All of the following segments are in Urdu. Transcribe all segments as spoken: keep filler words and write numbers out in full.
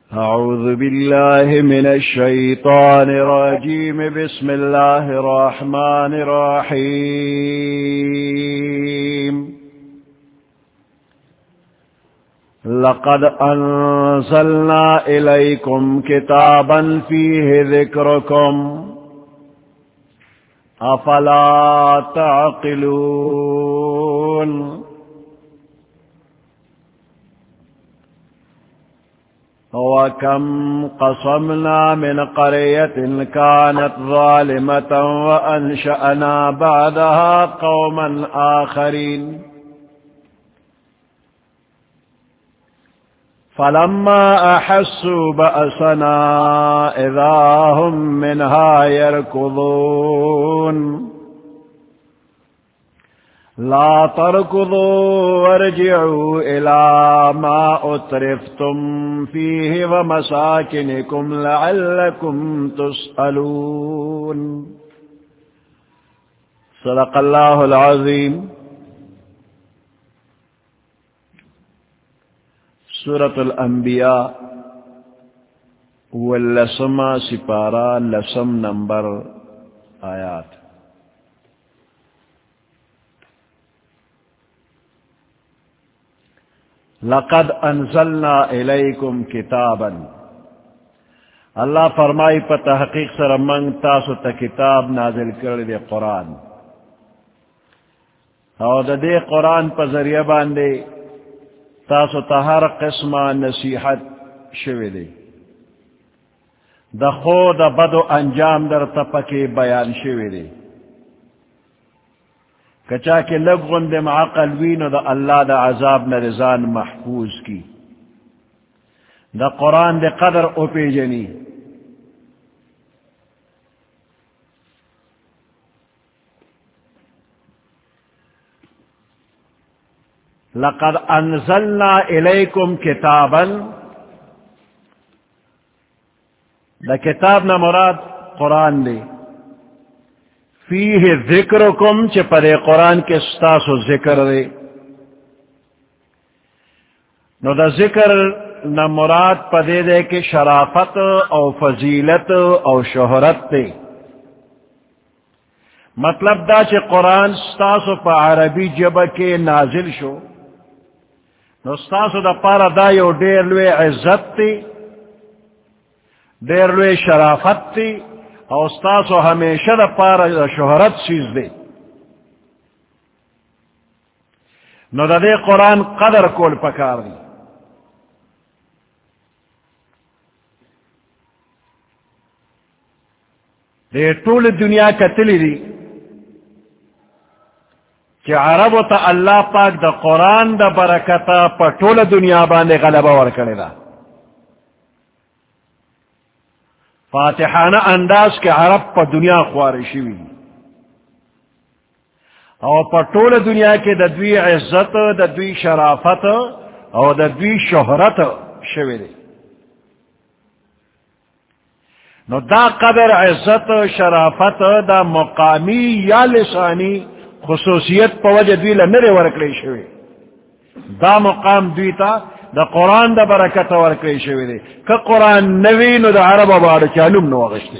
أعوذ بالله من الشيطان الرجيم. بسم الله الرحمن الرحيم. لقد أنزلنا إليكم كتابا فيه ذكركم أفلا تعقلون. وكم قصمنا من قرية كانت ظالمة وأنشأنا بعدها قوما آخرين فلما أحسوا بأسنا إذا هم منها يركضون. لا تركضوا وارجعوا إلى ما أترفتم فيه ومساكنكم لعلكم تسألون. صدق الله العظيم. سورة الانبیاء واللسمہ سپارہ لسم نمبر آیات. لقد انزلنا الیکم کتابا، اللہ فرمائی پا تحقیق سر منگ تاسو تا کتاب نازل کرد قرآن، اور دا دے قرآن پا ذریعہ باندے تاسو تا ہر قسمہ نصیحت شوی دے، دا خود دا بدو انجام در تپکی بیان شوی دے، کچا کہ لگن دے معقل وینو دا اللہ دا عذاب نرزان محفوظ کی، دا قرآن دے قدر اوپی جنی، لقد انزلنا الیکم کتابا، دا کتاب نا مراد قرآن دے، فیہ ذکرکم چے پدے قرآن کے ستاسو ذکر دے. نو دا ذکر نا مراد پدے دے کہ شرافت او فضیلت او شہرت دے، مطلب دا چے قرآن ستاسو پا عربی جبہ کے نازل شو، نو ستاسو دا پارا دا یو دیر لوے عزت تی، دیر لوے شرافت تی، او ستاسو ہمیشہ دا پارا دا شہرت چیز دے. نو دا دے قرآن قدر کول پکار دی. دے طول دنیا کتلی دی کہ عربو تا اللہ پاک دا قرآن دا برکتا پا طول دنیا باندے غلبہ ورکڑی دا. فاتحانہ انداز کے عرب پا دنیا خوارشی ہوئی، اور پا طول دنیا کے ددوی عزت، ددوی شرافت اور ددوی شہرت شوی دے. نو دا قدر عزت شرافت دا مقامی یا لسانی خصوصیت پا وجہ دوی لنرے ورکلی شوی، دا مقام دوی تا دا قرآن دا برکت ورکلی شوی دے. کہ قرآن نوی نو دا عرب بارو چالوم نو اغشتے.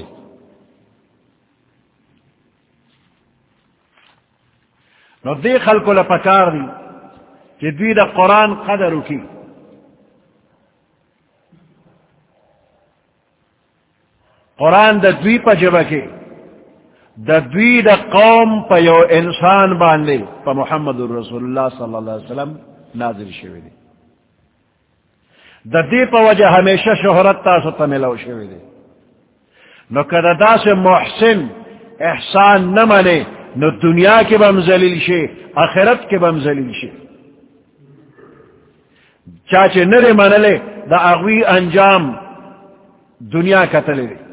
نو دی خلقو لپکار دی کہ دوی دا قرآن قدرو کی. قرآن دا دوی پا جبہ کے دا دوی دا قوم پا یو انسان باندے پا محمد رسول اللہ صلی اللہ علیہ وسلم نازل شوی دے. دا دی پا وجہ ہمیشہ شہرت تاسو تا ملو شوی دے. نو کدا دا سے محسن احسان نمانے نو دنیا کے بم ذلیل شے، آخرت کے بم ذلیل شے. چاچے نرے منلے دا اغوی انجام دنیا کتلے دے.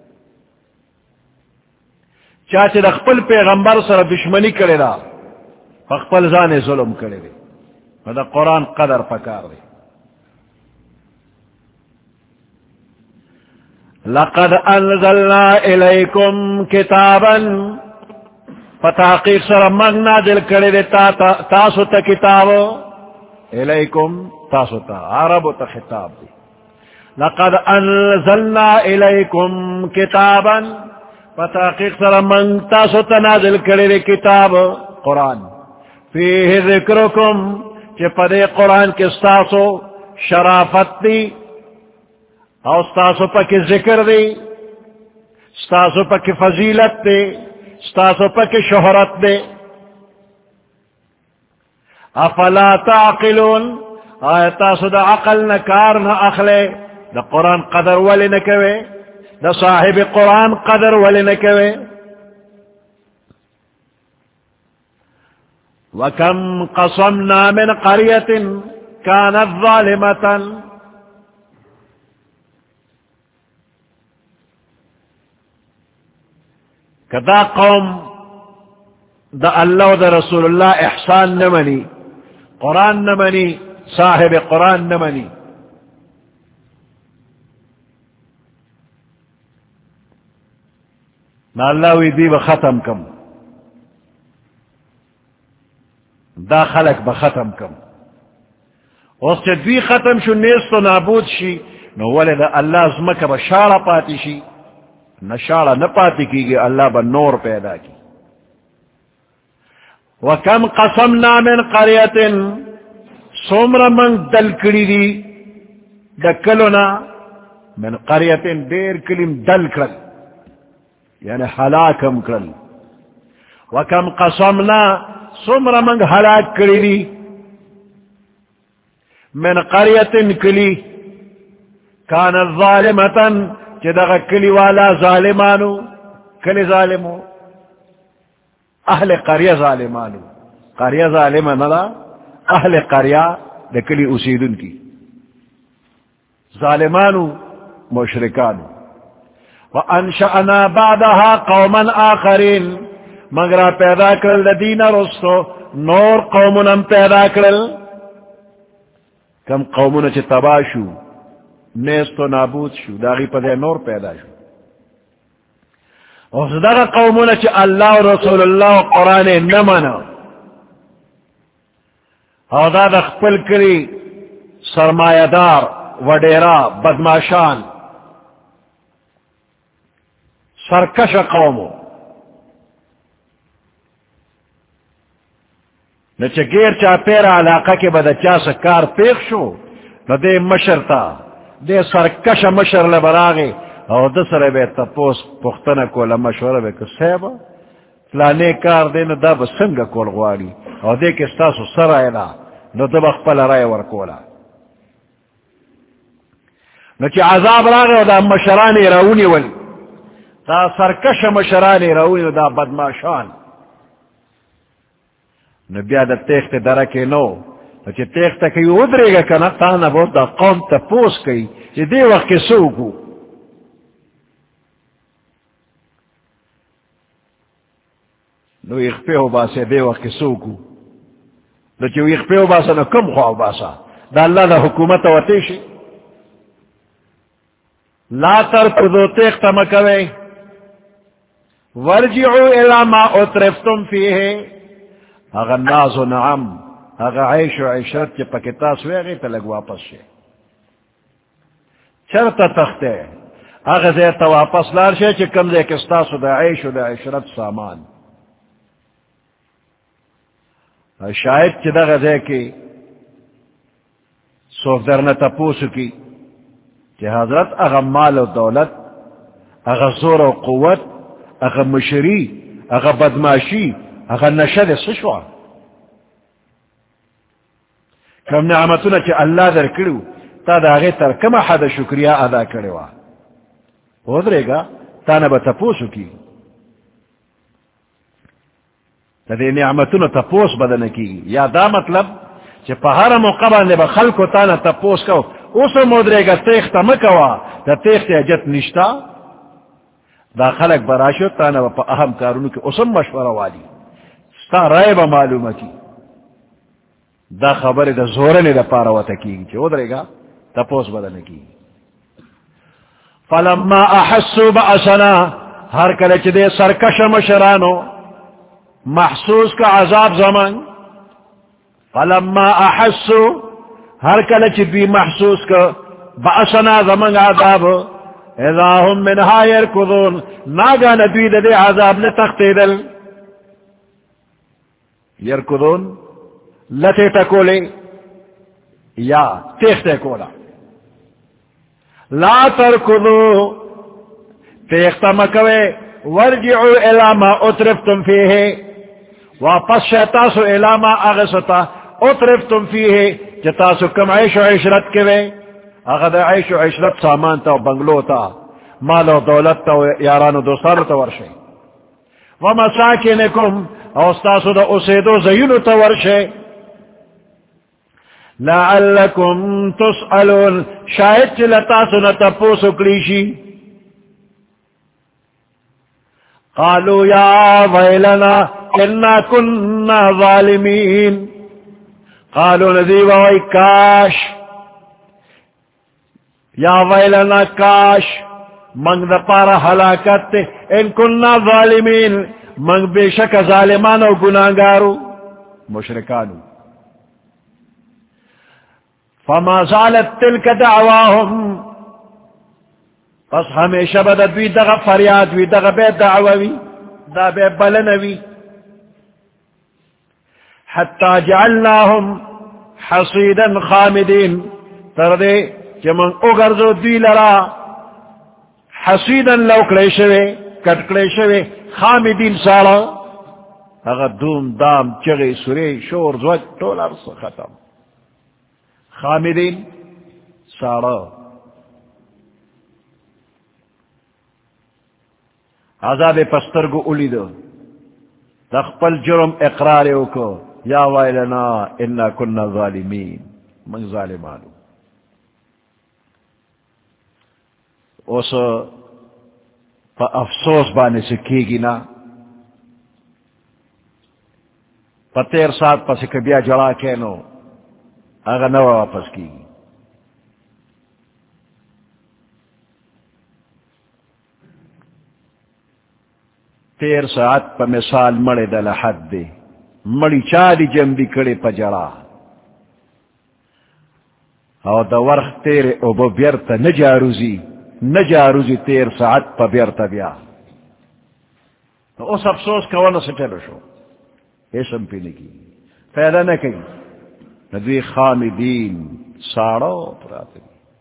چاچے دا خپل پیغمبر سر دشمنی کرے دا خپل زان ظلم کرے دے. دا قرآن قدر پکار دے. لقد انزلنا الیکم کتابا، فتحقیق سر مغنا دل کرے دے تاسو تا کتاب، الیکم تاسو تا عرب تا خطاب دی. لقد انزلنا الیکم کتابا فتحقیق سر من تاسو تنازل کرے کتاب قرآن فیہ ذکرکم چی پدے قرآن کے ستاسو شرافت دی او ستاسو پا کی ذکر دی ستاسو پا کی فضیلت دی ستاسو پا کی شہرت دی افلا تعقلون آیا تاسو دا عقل نکار نا اخلے دا قرآن قدر ولی نکوے دا صاحب قرآن قدر ولی نکوے وَكَمْ قَصَمْنَا مِنْ قَرْيَةٍ كَانَتْ ظَالِمَةً کدا قوم دا اللہ و دا رسول اللہ احسان نمانی قرآن نمانی صاحب قرآن نمانی نا اللہ وی دی بختم کم دا خلق بختم کم اس سے دوی ختم شو نیست و نابود شی نو ولی دا اللہ زمک بشارہ پاتی شی نشارہ نپاتی کی گی اللہ با نور پیدا کی وَكَمْ قَصَمْنَا مِنْ قَرْيَةٍ سومر من دل کری دی دکلونا من قَرْيَةٍ دیر کلیم دل کرل یعنی حلاکم کرل وَكَمْ قَصَمْنَا سومر من حلاک کری دی من قَرْيَةٍ کلی كانت ظالمتاً چی دغا کلی والا ظالمانو کلی ظالمو اہل قریہ ظالمانو قریہ ظالمہ ندا اہل قریہ دا کلی اسیدن کی ظالمانو مشرکانو وانشأنا بعدها قوما آخرین مگرہ پیدا کرل دین رستو نور قومنم پیدا کرل کم قومن چی تباشو نیست و نابود شو داغی پدے نور پیدا شو اور صدق قومنا چی اللہ و رسول اللہ و قرآن نمانا اور دا دا خپل کری سرمایہ دار وڈیرا بدماشان سرکش قومو نچے گیر چا پیرا علاقہ کے بدا چا سکار پیخ شو نو دے مشر تا دے سرکش مشر لبراغی او دسر بے تپوس پختن کولا مشورہ بے کسیبا فلانے کار دے نو دا بسنگ کول غواری او دے کستاسو سر آئینا نو دا بخپل رائے ورکولا نو چی عذاب راغی و دا مشرانی راونی ولی دا سرکش مشرانی راونی و دا بدماشان نو بیا دا تیخت درکی نو نو چی تیخت کی ادرے گا کنا تانا بود دا قوم تپوس کئی چی دے وقت سو کو نو اخپے ہو باسے دے وقت سو کو نو چی اخپے ہو باسا نو کم خواہ باسا دا اللہ دا حکومت وطیشی لا ترکضو تیخت مکوے ورجعو الى ما اترفتم فیہے اگر ناز و نعم اگر عیش و عشرت کے پکتاس ہوئے گئی تو لگ واپس شے چرتا تختے اگر زیتا واپس لار شے چی کم دے کستاس و دا عیش و دا عشرت سامان شاید چی دا غزے کی سوف درنا تپوسو کی چی حضرت اگر مال و دولت اگر زور و قوت اگر مشری اگر بدماشی اگر نشد سشوا کم نعمتونا چی اللہ در کرو تا دا غی تر کم حد شکریہ ادا کروا ہو درے گا تا نبا تپوسو کی تا دے نعمتونا تپوس بدن کی یا دا مطلب چی پہارا موقع باندے با خلقو تا نا تپوس کو اسو مدرے گا تیختا مکوا دا تیخت اجت نشتا دا خلق براشو تا نا با اہم کارونو کی اسم مشورہ والی ستا رائے با معلومہ کی دا خبر دا زورنے دا پاروتا کی چی ادرے گا تپوس بدن کی فلما احسو بأسنا ہر کلچ دے سرکش مشرانو محسوس کا عذاب زمان فلما احسو ہر کلچ بھی محسوس کا بأسنا زمن عذاب اذا هم منها يركضون ناگا ندوی دے عذاب لتختیدل يركضون لتے تکولے یا تیختے کولا لا تركضوا تیختا مکوے ورجعوا الى ما اترفتم فیہ واپس شیطاسو الى ما اغسطا اترفتم فیہ جتاسو کم عیش و عشرت کے اغد عیش و عشرت سامان تا و بنگلو تا مال و دولت تا و یاران و دوستان تا ورشے ومساکنکم اوستاسو دا اسیدو زینو تا ورشے لعلکم تسألون شاید چلتاسو نتپوسو کلیشی قالوا یا ویلنا انا کننا ظالمین قالوا نذیب وی کاش یا ویلنا کاش منگ دا پارا حلاکت تے ان کننا ظالمین منگ بے شک ظالمان و گناہگارو مشرکانو فما زالت تلک دعواہم پس ہمیشہ بدا دوی دغا فریاد وی دغا بے دعوی دا بے بلنوی حتی جعلناہم حصیدا خامدین تردے کہ من اگرزو دوی لرا حصیدا لوکلے شوے کٹکلے شوے خامدین سالا اگر دوم دام چغی سورے شور زوج طول عرص ختم خامدین سالا عذاب پسترگو اولی دو تخپل جرم اقرار کو یا ویلنا انا کننا ظالمین من ظالمانو اس پا افسوس بانے سے کی گی نا پا تیر سات پا سے کبیا جڑا کے نو اگر نو واپس کی گی تیر ساعت پا مثال مڑے دل حد دے مڑی چالی جنبی کڑے پا جڑا او دا ورخ تیرے او با بیرتا نجاروزی نجاروزی تیر ساعت پا بیرتا بیا تو اس افسوس کوانا سچلو شو ایسم پینے کی فیدہ نہ کئی ندوی خامدین ساڑو پراتے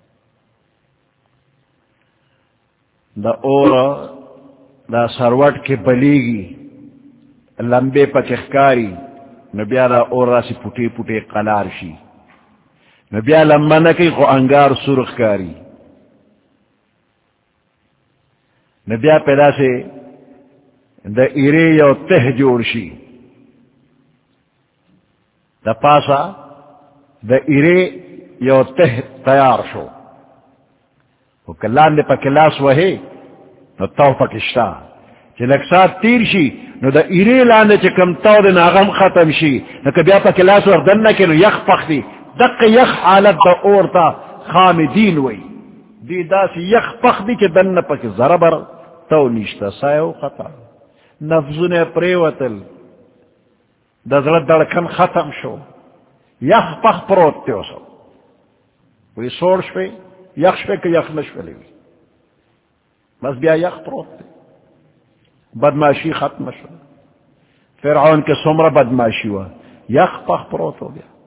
دا اورا دا سروٹ کے بلیگی لمبے پچخکاری نبیا دا اور راسی پٹے پٹے قلارشی نبیا لمبا نکی خو انگار سرخ کاری نبیا پیدا سے دا ایرے یو تہ جوڑشی دا پاسا دا ایرے یو تہ تیار شو وہ کلان دے پا کلاس وہے نو تو پکشتا چی لکسات تیر شی نو دا ایرے لاندے چی کم تو دے ناغم ختم شی نو کبیا پا کلاس وردن نکی نو یخ پختی دق یخ حالت دا اورتا خامدین وی دی دا سی یخ پختی چی دن پک ضربر تو نیشتا سایو خطا نفذن پریوتل دا زرد دڑکن ختم شو یخ پخ پروت تیو سو وی سوڑ شوی یخ شوی که یخ نشوی لیوی بس بیا یخ پروت تے بدماشی ختم شو فرعون کے سمرہ بدماشی ہوا یخ پخ پروت ہو گیا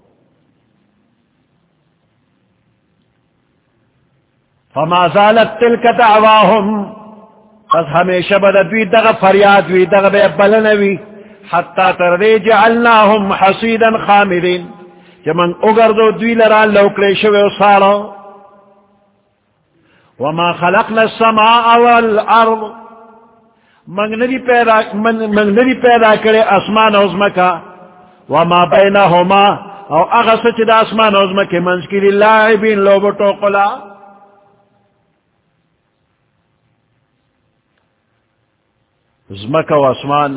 فما زالت تلک دعواہم پس ہمیشہ بددوی دغ فریاد وی دغ بے بلنوی حتی تردی جعلناہم حصیدا خامدین کہ من اگردو دوی لران لوکلے شوے و سارا وما خلقنا السماء والارض منگ ندی پیدا منگ ندی پیدا کرے اسمان عظمکا وما بینہما او اغسچ دا اسمان عظمک منسکی للاعبین لوبٹو قلا عظمکا و اسمان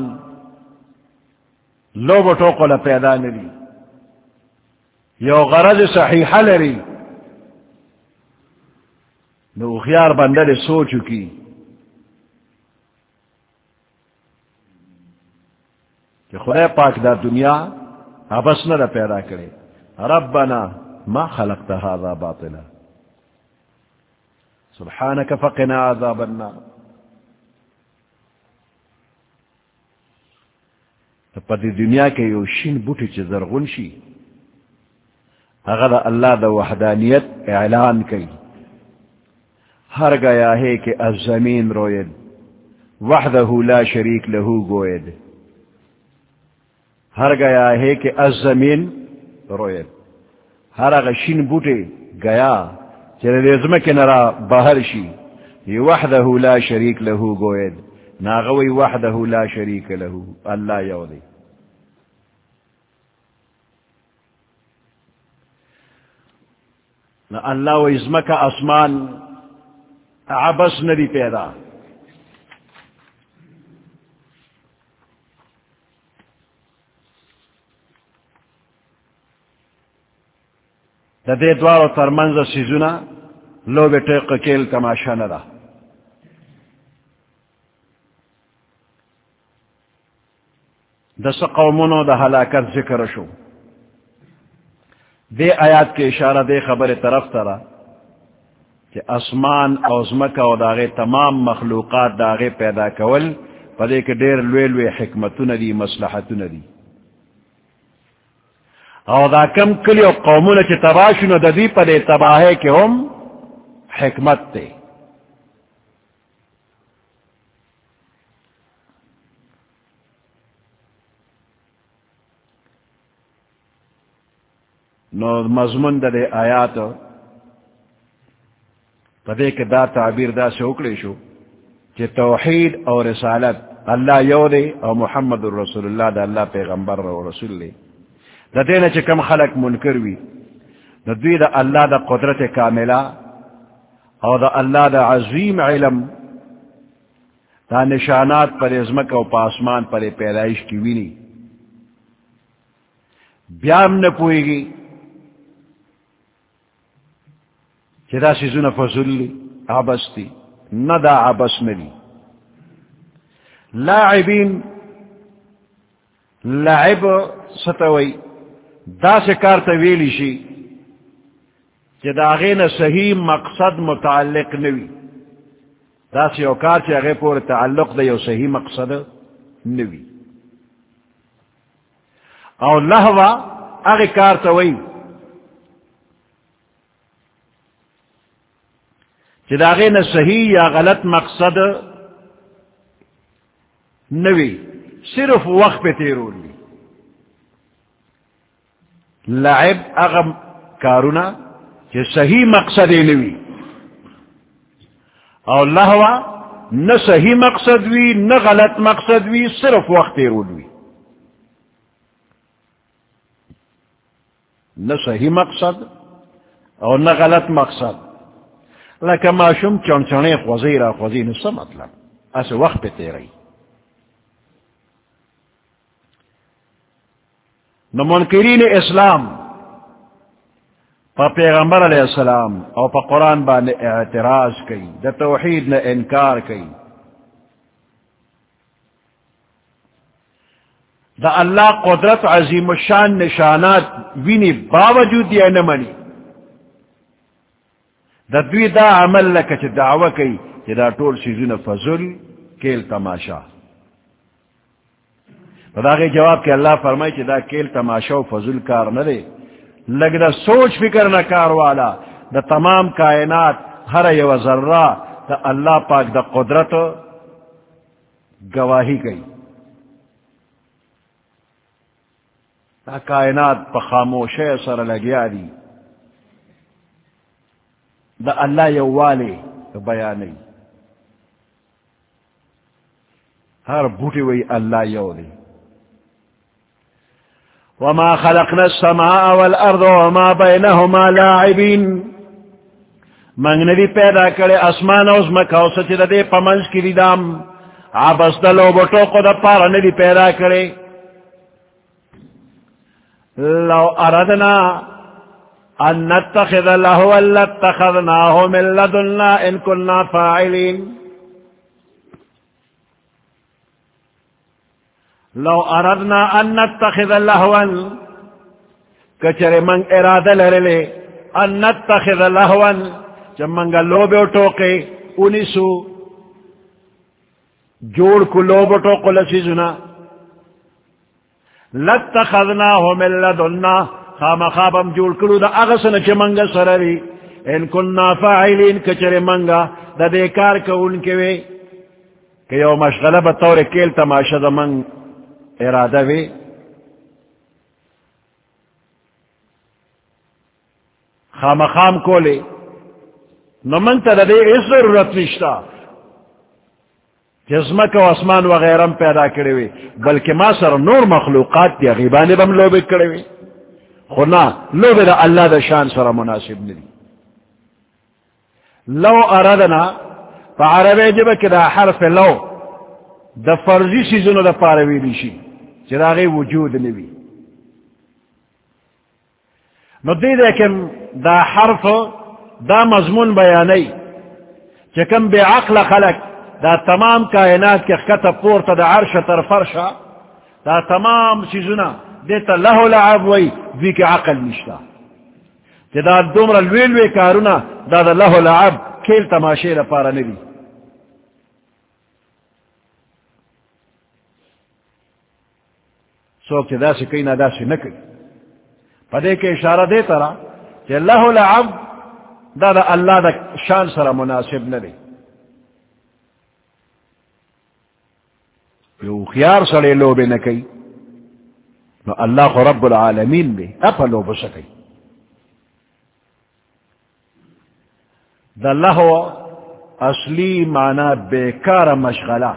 لوبٹو قلا پیدا نلی یو غرض صحیحہ لری نو خیار بندر سو چکی کہ خدا پاک دا دنیا ابس نہ پیدا کرے ربنا ما خلقت هذا باطلا سبحانك فقنا عذاب النار. پدی دنیا کے یو شین بوٹی چی زرغن شی اگر اللہ دا وحدانیت اعلان کی. ہر گیا ہے کہ الزمین روید وحدہ لا شریک لہو گوید. ہر گیا ہے کہ الزمین روید ہر اگر شین بوٹی گیا چرے ریزمہ کے نرا باہر شی یہ وحدہ لا شریک لہو گوید ناغوی وحدہ لا شریک لہو اللہ یودی. نہ اللہ و ازمہ کا آسمان عبس ندی پیدا دا دے دوار و ترمنز سیزونا لو بیٹے قکیل تماشا ندا. دس قومونو دا ہلاکت ذکر شو. دے آیات کے اشارہ دے خبر طرف ترا کہ اسمان اوزمکا و داغے تمام مخلوقات داغے پیدا کول پدے کے دیر لوے لوے حکمتون دی مصلحتون دی. او دا کم کلی و قومون چی تباشن دا دی پدے تباہے کے ہم حکمت تے. نو مضمون دا دے آیات پدے کے دا تعبیر دا سے اکڑے شو کہ توحید اور رسالت اللہ یو دے اور محمد الرسول اللہ دا اللہ پیغمبر و رسول لے. دا دینا چی کم خلق منکر وی دا دوی دا اللہ دا قدرت کاملہ اور دا اللہ دا عظیم علم دا نشانات پر ازمک و پاسمان پر پیدائش کی وینی بیام نہ پوئے گی چدا سیزون فضلی عبس تی نہ دا عبس ندی. لاعبین لعب ستوئی دا سے کار طویلی شی چدا غین صحیح مقصد متعلق نوی دا سے اوکار چی اغی پور تعلق دا یو صحیح مقصد نوی. او لہوا اغی کار توئی چداغے نہ صحیح یا غلط مقصد نوی صرف وقت پہ تیرول لی. لعب اغم کارونا کہ صحیح مقصد نوی اور لہوا نہ صحیح مقصد وی نہ غلط مقصد وی صرف وقت تیرول وی. نہ صحیح مقصد اور نہ غلط مقصد لکہ معشوم چونچنے خوزی را خوزی نسا مطلب ایسے وقت پہ تیرئی. نو منکرین اسلام پا پیغمبر علیہ السلام او پا قرآن بانے اعتراض کئی دا توحید نے انکار کئی. دا اللہ قدرت عظیم الشان نشانات وینی باوجود یہ نمانی دا دوی دا عمل لکا چی دعوی کئی چی دا طول سیزون فضل کیل تماشا. دا غی جواب کہ اللہ فرمائی چی دا کیل تماشا و فضل کار ندے لگ دا سوچ فکر نہ کار والا دا تمام کائنات ہر یو ذرہ دا اللہ پاک دا قدرت گواہی کئی. دا کائنات پا خاموشی سر لگیا دی دا اللہ یو والے بیانی ہر بوٹی وی اللہ یو دی. وما خلقنا السماء والارض وما بینهما لاعبین منگ ندی پیدا کرے اسمان اوزمکا سچ دا دے پمنس کی ریدام عبس دا لو بٹو کو دا پارا ندی پیدا کرے. لو اردنا ان نتخذ لهوا لاتخذناه من لدنا ان كنا فاعلين. لو اردنا ان نتخذ لهوا کچر من ارادہ لرلے ان نتخذ لهوا چمنگا لوبے ٹوکے انیسو جوڑ کو لوبو ٹوکو لسیزنا لتخذناہو من لدنا خام خوابم جوڑ کرو دا اغسن چمنگا سرری ان کننا فاعلین کچر منگا دا دیکار کو ان کے وے کہ یو مشغلہ بطور کیل تماشا دا منگ ارادہ وے خام خام کولے نو من تا دا دے اس ضرورت نشتا جسمک و اسمان وغیرم پیدا کرے وے بلکہ ما سر نور مخلوقات دیا غیبانے بم لوبے کرے وے خونا لوبے دا اللہ دا شان سر مناسب ندی لو اردنا فا عربی جب کہ دا حرف لو دا فرضی سیزنو دا پاروی لیشی چراغی وجود نبی نو دی دیکن دا حرف دا مضمون بیانی چکم بے عقل خلق دا تمام کائنات کے خطا پورتا دا عرش تر فرشا دا تمام سیزنا دیتا لہو لعب وی دوی کے عقل نشتا کہ دا دومر الویلوی کارونا دا دا لہو لعب کھیل تماشے دا پارا نبی سوک چھ دا سی کئی نا دا سی نکئی پدے کے اشارہ دیتا را کہ لہو لعب دا دا اللہ دا شان سر مناسب ندی یو خیار سڑے لوبے نکئی نو اللہ خو رب العالمین دے اپا لوب سکئی دا لہو اصلی معنی بیکار مشغلہ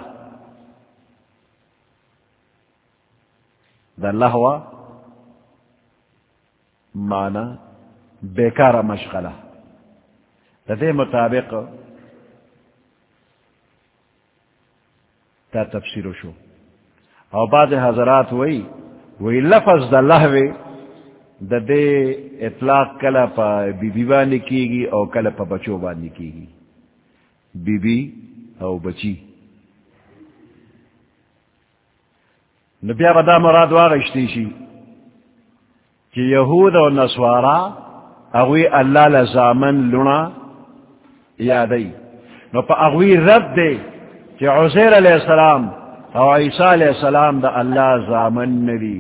دا لہو معنی بیکار مشغلہ دا دے مطابق تا تفسیر شو او بعض حضرات وئی وئی لفظ دا لہوے دا دے اطلاق کلا پا بی بی بانی کی گی او کلا پا بچو بانی کی گی بی بی او بچی نبیا بدا مراد واغشتی شی کہ یہود و نسوارا اغوی اللہ لزامن لنا یادی نو پا اغوی رد دے کہ عزیر علیہ السلام او عیسیٰ علیہ السلام دا اللہ زامن ندی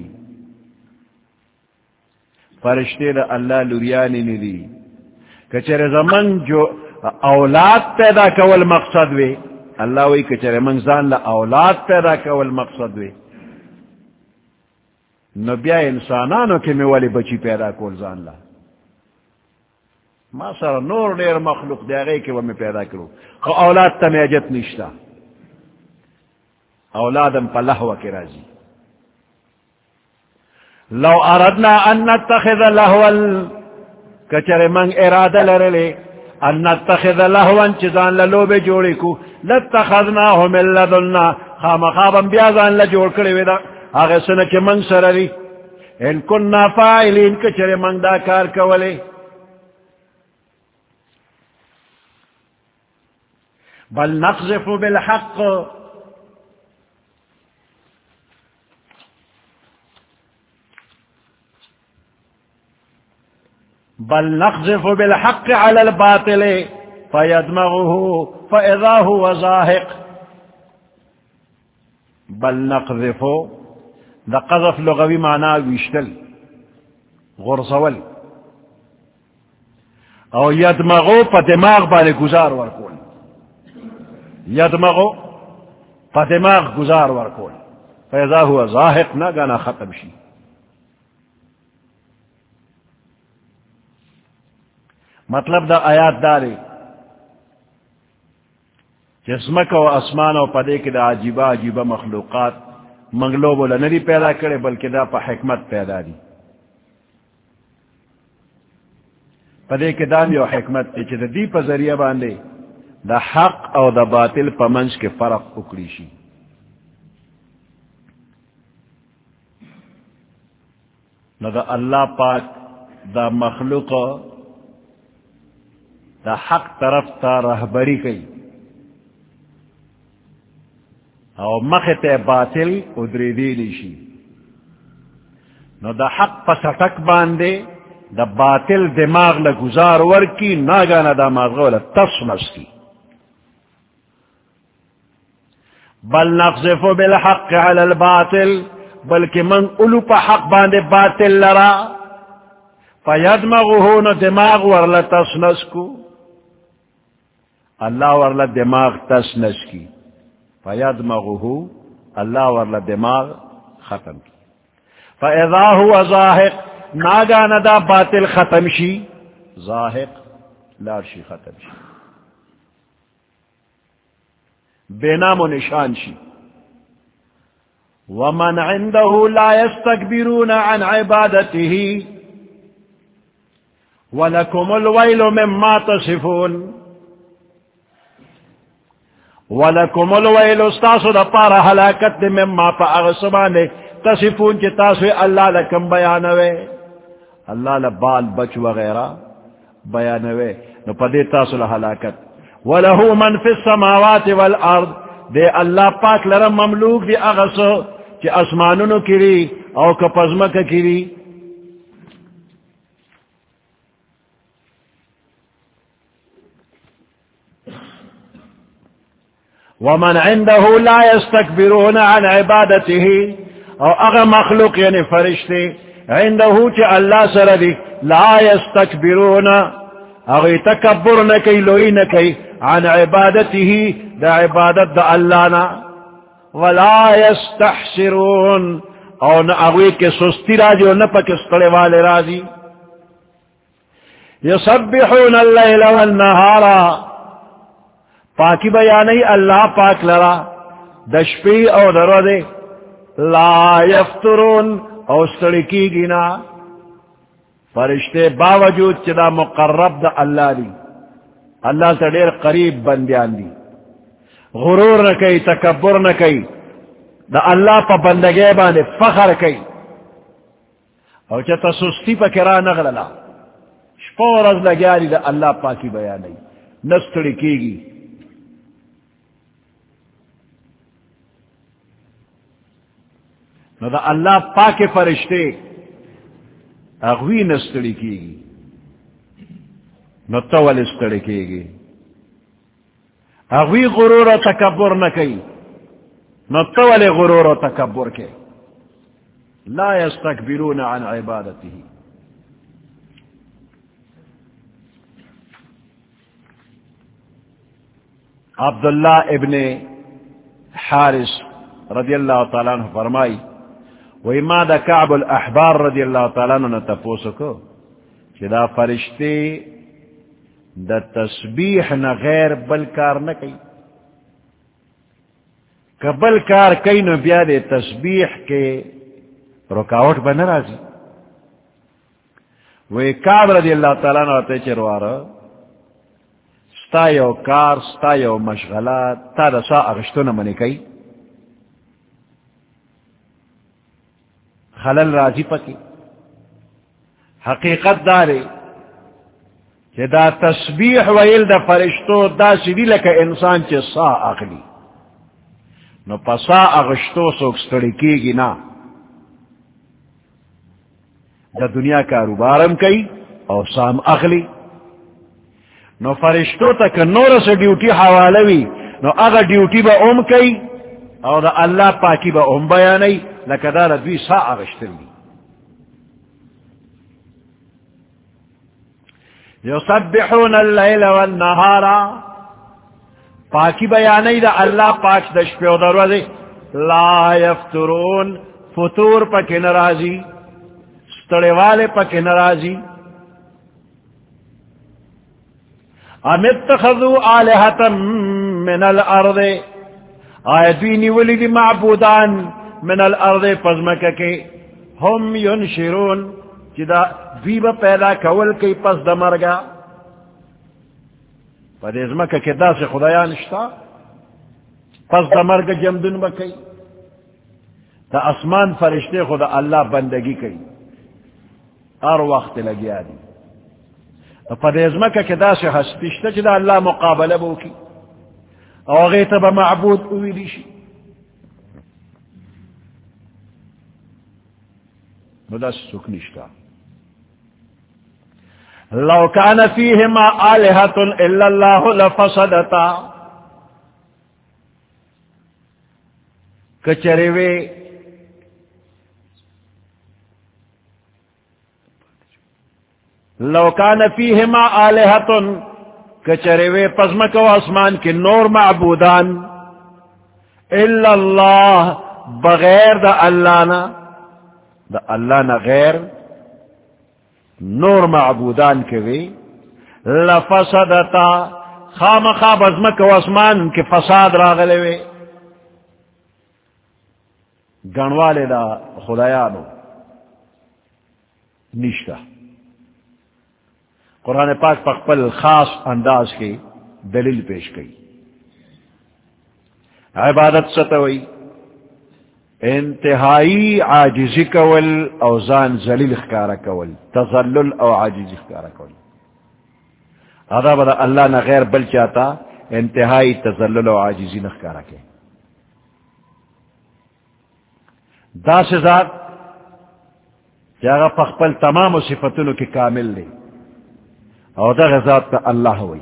فرشتے دا اللہ لریانی ندی کچر زمن جو اولاد پیدا کول مقصد وے اللہ وی کچر منزان لا اولاد پیدا کول مقصد وے نبیا انسانانو کے میں والی بچی پیدا کول زان لا ما سر نور دیر مخلوق دے گئے کہ وہ میں پیدا کروں خو اولاد تا میجت نشتا اولادم پا لہو کے رازی لو اردنا ان نتخذ لہوال کچر منگ ارادہ لرلے ان نتخذ لہوان چیزان للوبے جوڑی کو لتخذناہو من لدنا خام خوابم بیازان لجوڑ کرے ویدا آگے سنچ منگ سرری ان کننا فائلین کچر منگ دا کار کولے بل نقذف بالحق بل نقذف بالحق على الباطل فيدمغه فإذا هو زاهق بل نقذف دا قذف لغوی معنی ویشتل غرصول او یدمغو پا دماغ بارے گزار ورکول یدمغو پا دماغ گزار ورکول فإذا هو زاهق نا گانا ختم شی مطلب دا آیات دارے جسمک و اسمان و پدے کے دا عجیبہ عجیبہ مخلوقات منگلو بولا نری پیدا کرے بلکہ دا پا حکمت پیدا دی پدے کے دام یو حکمت تے چھے دی پا ذریعہ باندے دا حق او دا باطل پا منز کے فرق اکڑی شی نو دا اللہ پاک دا مخلوق دا حق طرف تا رہبری کئی او مخت باطل ادری دیلی شی نو دا حق پا سٹک باندے دا باطل دماغ لگزار ورکی ناگانا دا ماغولا تصمس کی. بل نقذف بالحق على الباطل بلکہ من اولو پا حق باندے باطل لرا فیدمغہو نو دماغ ورلا تصنس کو. اللہ ورلا دماغ تصنس کی فیدمغہو اللہ ورلا دماغ ختم کی. فاذا هو زاہق ناگانا دا باطل ختم شی زاہق لارشی ختم شی بے نام و نشان شی. ومن عنده لا يستكبرون عن عبادته ولكم الويل مما تصفون. ولكم الويل استاسو دا پارا حلاکت مما پا اغسبانے تصفون چی تاسوی اللہ لکم بیانوے اللہ لبال بچ وغیرہ بیانوے نو پدی تاسو لحلاکت. وَلَهُ مَنْ فِي السَّمَاوَاتِ وَالْأَرْضِ دے اللہ پاک لرم مملوک دی اغسو چی اسمانونو کری او کپزمک کری. وَمَنْ عِنْدَهُ لَا يَسْتَكْبِرُونَ عَنْ عِبَادَتِهِ او اغا مخلوق یعنی فرشتے عندہو چی اللہ سردی لا يستكبرون اغی تکبر نکی لوئی نکی عن عبادته دا عبادت دا اللہنا ولا يستحسرون او نا اغوی کے سستی راجی و نپا کستڑے والے راجی. یسبحون اللیل والنہارا پاکی بیانی اللہ پاک لرا دشپی او درودے لا یفترون او سڑکی گینا. فرشتے باوجود چدا مقرب دا اللہ دی اللہ تا دیر قریب بندیان دی غرور نہ کئی تکبر نہ کئی دا اللہ پا بندگے بانے فخر کئی او چتا سستی پا کرا نغللا شپور از لگیاری دا اللہ پاکی بیانی نستڑی کی گی. نو دا اللہ پاک فرشتے اغوی نستڑی کی گی نو تول استڑی کی گی. اغوی غرور و تکبر نہ کئی نو تول غرور و تکبر کے. لا يستكبرون عن عبادته. عبداللہ ابن حارث رضی اللہ تعالیٰ عنہ فرمائی وی ما دا کعب الاحبار رضی اللہ تعالیٰ عنہ تپوسو کو کہ دا فرشتے دا تسبیح نہ غیر بلکار نہ کئی کہ بلکار کئی نو بیا دے تسبیح کے رکاوٹ بن رازی. وی کعب رضی اللہ تعالیٰ عنہ تے چروارا ستا یو کار ستا یو مشغلات تا دا سا اغشتو نمانی کئی خلل راضی پکی. حقیقت دارے کہ دا تسبیح ویل دا فرشتو دا سیدی لکا انسان چے سا اغلی نو پا سا اغشتو سوک ستڑی کی گی نا دا دنیا کاروبارم کئی او سام اغلی نو فرشتو تک نور سے ڈیوٹی حوالوی نو اغا ڈیوٹی با ام کئی او دا اللہ پاکی با ام بیانی لکہ دا ردوی سا اغشتر دی. یسبحون اللیل والنہارا پاکی بیانی دا اللہ پاک دش پیو دروازے لا یفترون فطور پک نرازی ستڑے والے پک نرازی. ام اتخذوا آلہتا من الارض آیدوینی ولی معبودان من الارض پزمکہ کے ہم ینشرون چدا دیبا پیدا کول کی پس دا مرگا پا دیزمکہ کے دا سے خدایان اشتا پس دا مرگ جمدن بکی تا اسمان فرشتے خدا اللہ بندگی کی ہر وقت لگیا دی پا دیزمکہ کے دا سے ہستشتا چدا اللہ مقابلہ بو کی او غیتا با معبود اوی دیشی مدس سکنشتا. لو كان فيهما آلهة إلا الله لفسدتا کچریوے لو كان فيهما آلهة کچریوے پزمک و اسمان کے نور معبودان الا اللہ بغیر دا اللہ نا دا اللہ نا غیر نور معبودان کے وی لفسدتا خام خواب ازمک و اسمان کے فساد راغلے وی گنوالے دا خدایانو نشتا قرآن پاک پخپل خاص انداز کی دلیل پیش کی عبادت ستوئی انتہائی عاجزی کول اوزان ذلیل اخکارا کول تذلل او عاجزی اخکارا کول ادا بدا اللہ نہ غیر بل چاہتا انتہائی تذلل او عاجزی اخکارا کے دا سے ذات جاگا پخپل تمام صفتنوں کی کامل لے اور دا غزات کا اللہ ہوئی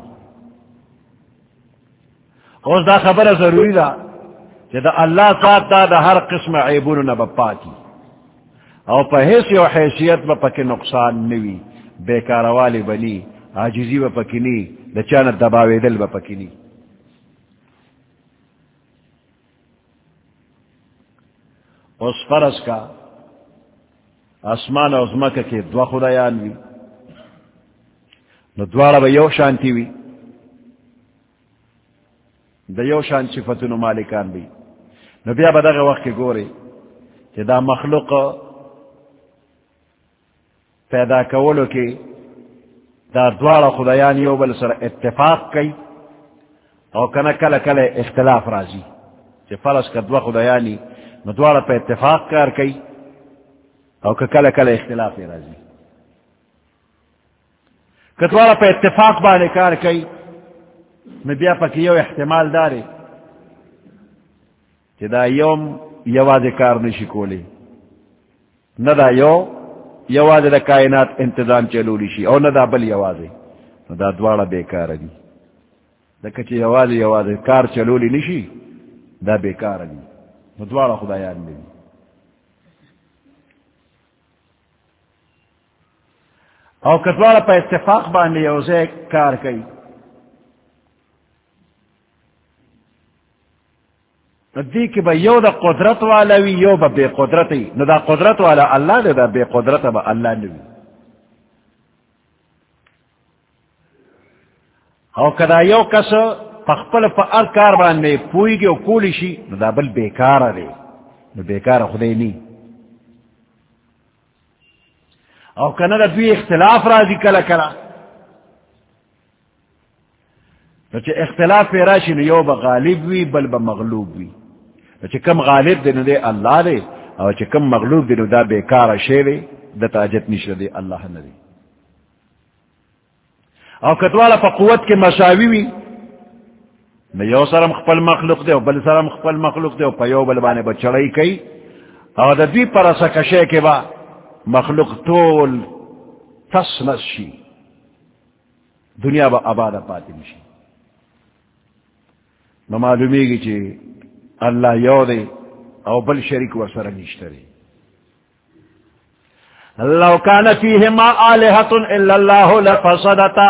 اور دا خبر ضروری دا کہ دا اللہ ساتھ دا دا ہر قسم عیبون نبپا کی اور پہ حیثی و حیثیت با پکی نقصان نوی بیکاروالی بنی عاجزی با پکنی دا چانت دباوی دل با پکنی اس فرض کا اسمان و ازمکہ کے دو خدایان وی نو دوارا با you Shanti we the you شان صفتونو مالکان بھی نو بیا بدغ وقت کے گورے کہ دا مخلوق پیدا کولو کی دا دوارا خدایان یو بل سر اتفاق کئی او کنا کل کل اختلاف رازی کہ فرض کا دو خدایانی نو دوارا پہ اتفاق کار کئی او کل کل اختلاف رازی کتوارا پہ اتفاق بانے کار کئی میں بیا پا یو احتمال دارے کہ دا یوم یواز کار نشی کولے نہ دا یو یواز دا کائنات انتظام چلولی شی او نہ دا بل یوازے نو دا دوارا بیکار دی دا کچھ یواز یواز کار چلولی نشی دا بیکار دی نو دوارا خدایان دی او کتوارا پا اتفاق بانے یوزے کار کئی دی کہ با یو دا قدرت والا وی یو با بے قدرتی نو دا قدرت والا اللہ دے دا بے قدرت با اللہ نوی او کدا یو کس پخپل پا ارکار باندے پوئی گے او کولی شی نو دا بل بیکار دے نو بیکار خدای نی او کنا دا دوی اختلاف رازی کلا کلا نو چے اختلاف پی راشی نو یو با غالب وی بل با مغلوب وی چی کم غالب دے نو دے اللہ دے او چی کم مغلوب دے نو دا بیکار شیرے دا تاجت نشر دے اللہ ندے او کتوالا پا قوت کے مساوی وی نو یو سرم خپل مخلوق دے او بل سرم خپل مخلوق دے او پا یو بل بانے با چڑھائی کئی او دا دوی پر اسا کشے کے با مخلوق طول تسنس شی دنیا با آباد پاتی مشی نو معلومی گی چی اللہ یو دے او بل شریک ورسر نشترے لو کان فیہما آلہۃ الا اللہ لفسدتا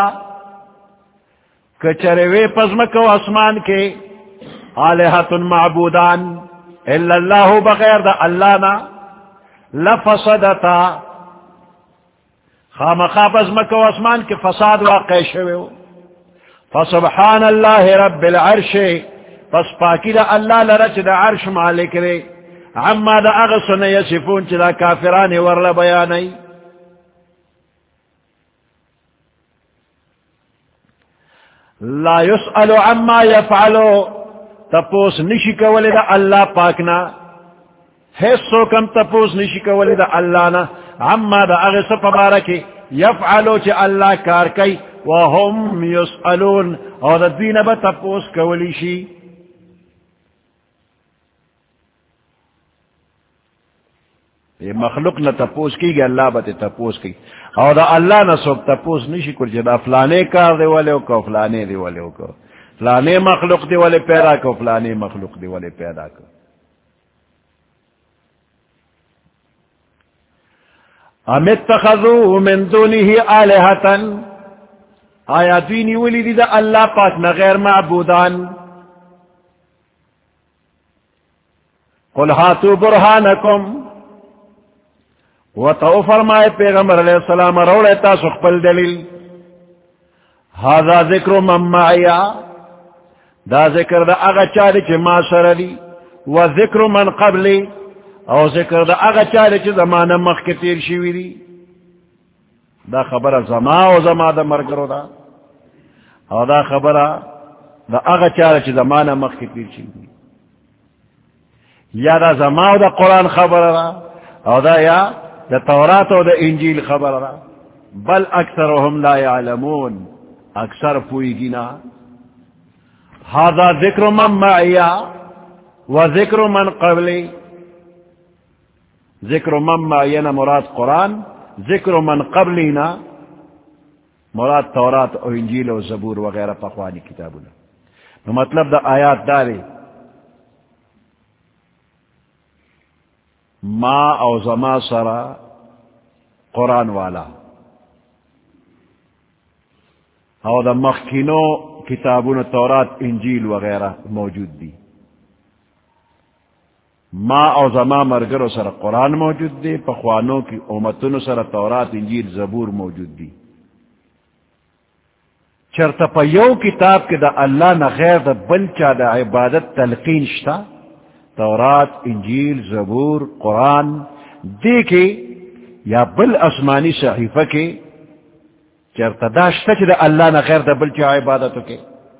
کچرے وے پزمک و اسمان کے آلہۃ معبودان الا اللہ بغیر دا اللہ نا لفسدتا خامخا پزمک و اسمان کے فساد واقع شوے فسبحان اللہ رب العرش پس پاکی دا اللہ لرچ دا عرش مالک رے عما دا اغسن یسفون چی دا کافران ورلا بیانی لا يسأل عما يفعلو تپوس نشی کولی دا اللہ پاکنا حصو کم تپوس نشی کولی دا اللہ نا عما دا اغس پبارکی یفعلو چی اللہ کار کئی وهم يسألون اور دا دین با تپوس کولی شی یہ مخلوق نہ تپوس کی گی اللہ بت تپوس کی اور دا اللہ نہ سوک تپوس نہیں شکر جدا فلانے کار دے والے کو فلانے دے والے کو فلانے مخلوق دے والے پیدا کو فلانے مخلوق دے والے پیدا کو ام اتخذوا من دونه آلہتا آیا دوینی ولی دی دا اللہ پاک نہ غیر معبودان قل ہاتو برہانکم و تو فرمائے پیغمبر علیہ السلام روڑے تاسو خپل دلیل ھذا ذکر من معیا دا ذکر دا اغا چاری چی ما سردی و ذکر من قبلی او ذکر دا اغا چاری چی زمان مخ کے تیر شوی دی دا خبر زما او زما دا مرگرو دا او دا خبر دا اغا چاری چی زمان مخ کے تیر شوی دی یا دا زما او دا قرآن خبر دا او دا یا دا تورات او دا انجیل خبر دا بل اکثرهم لا يعلمون اکثر پوئی گینا ھذا ذکر من معیا و ذکر من قبلی ذکر من معینا مراد قرآن ذکر من قبلینا مراد تورات او انجیل او زبور وغیرہ پخوانی کتابنا نو مطلب دا آیات داری ما او زما سرا قرآن والا او دا مخکینو کتابون تورات انجیل وغیرہ موجود دی ما او زما مرگر سر قرآن موجود دی پخوانوں کی امتن سر تورات انجیل زبور موجود دی چرتا پا یو کتاب کے دا اللہ نہ غیر دا بلچا دا عبادت تلقین شتا تورات انجیل زبور قرآن دے کے یا بل اسمانی صحیفہ کے چرتا دا شتا چی دا اللہ نہ غیر دا بلچا عبادتو کے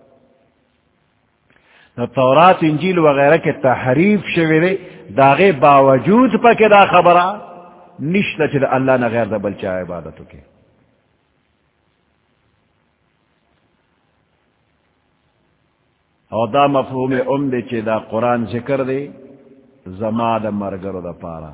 نو تورات انجیل وغیرہ کے تحریف شویرے داغے باوجود پا کے دا خبرہ نشتا چی دا اللہ نہ غیر دا بلچا عبادتو کے او دا مفہوم ام دے چی دا قرآن ذکر دے زما دا مرگر دا پارا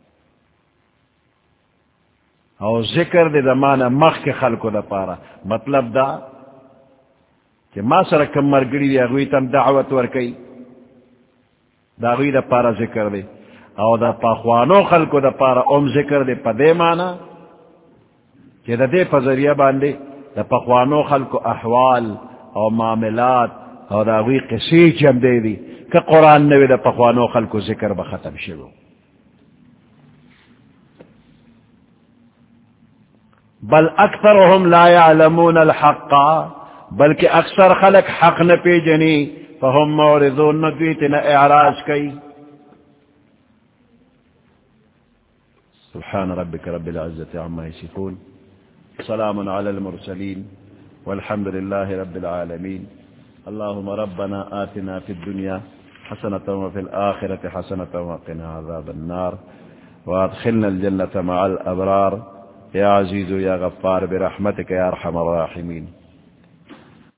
او ذکر دے زمانہ مخ کے خلقو دا پارا مطلب دا کہ ما سر کم مرگری دی اگوی تم دعوت ورکی دا اگوی دا پارا ذکر دے او دا پاخوانو خلقو دا پارا ام ذکر دے پا دے مانا کہ دا دے پا ذریعہ باندے دا پاخوانو خلقو احوال او معاملات او دا اگوی قصی چم دے دی کہ قرآن نوی دا پاخوانو خلقو ذکر بختم شروع بل اکثرهم لا يعلمون الحق بلکہ اکثر خلق حق نہ پی جنی فهم معرضون ندویتنا اعراض کی سبحان ربك رب العزة عما يصفون سلام على المرسلين والحمد لله رب العالمين اللهم ربنا آتنا في الدنيا حسنة وفي الآخرة حسنة وقنا عذاب النار وادخلنا الجنة مع الأبرار يا عزيز يا غفار برحمتك يا أرحم الراحمين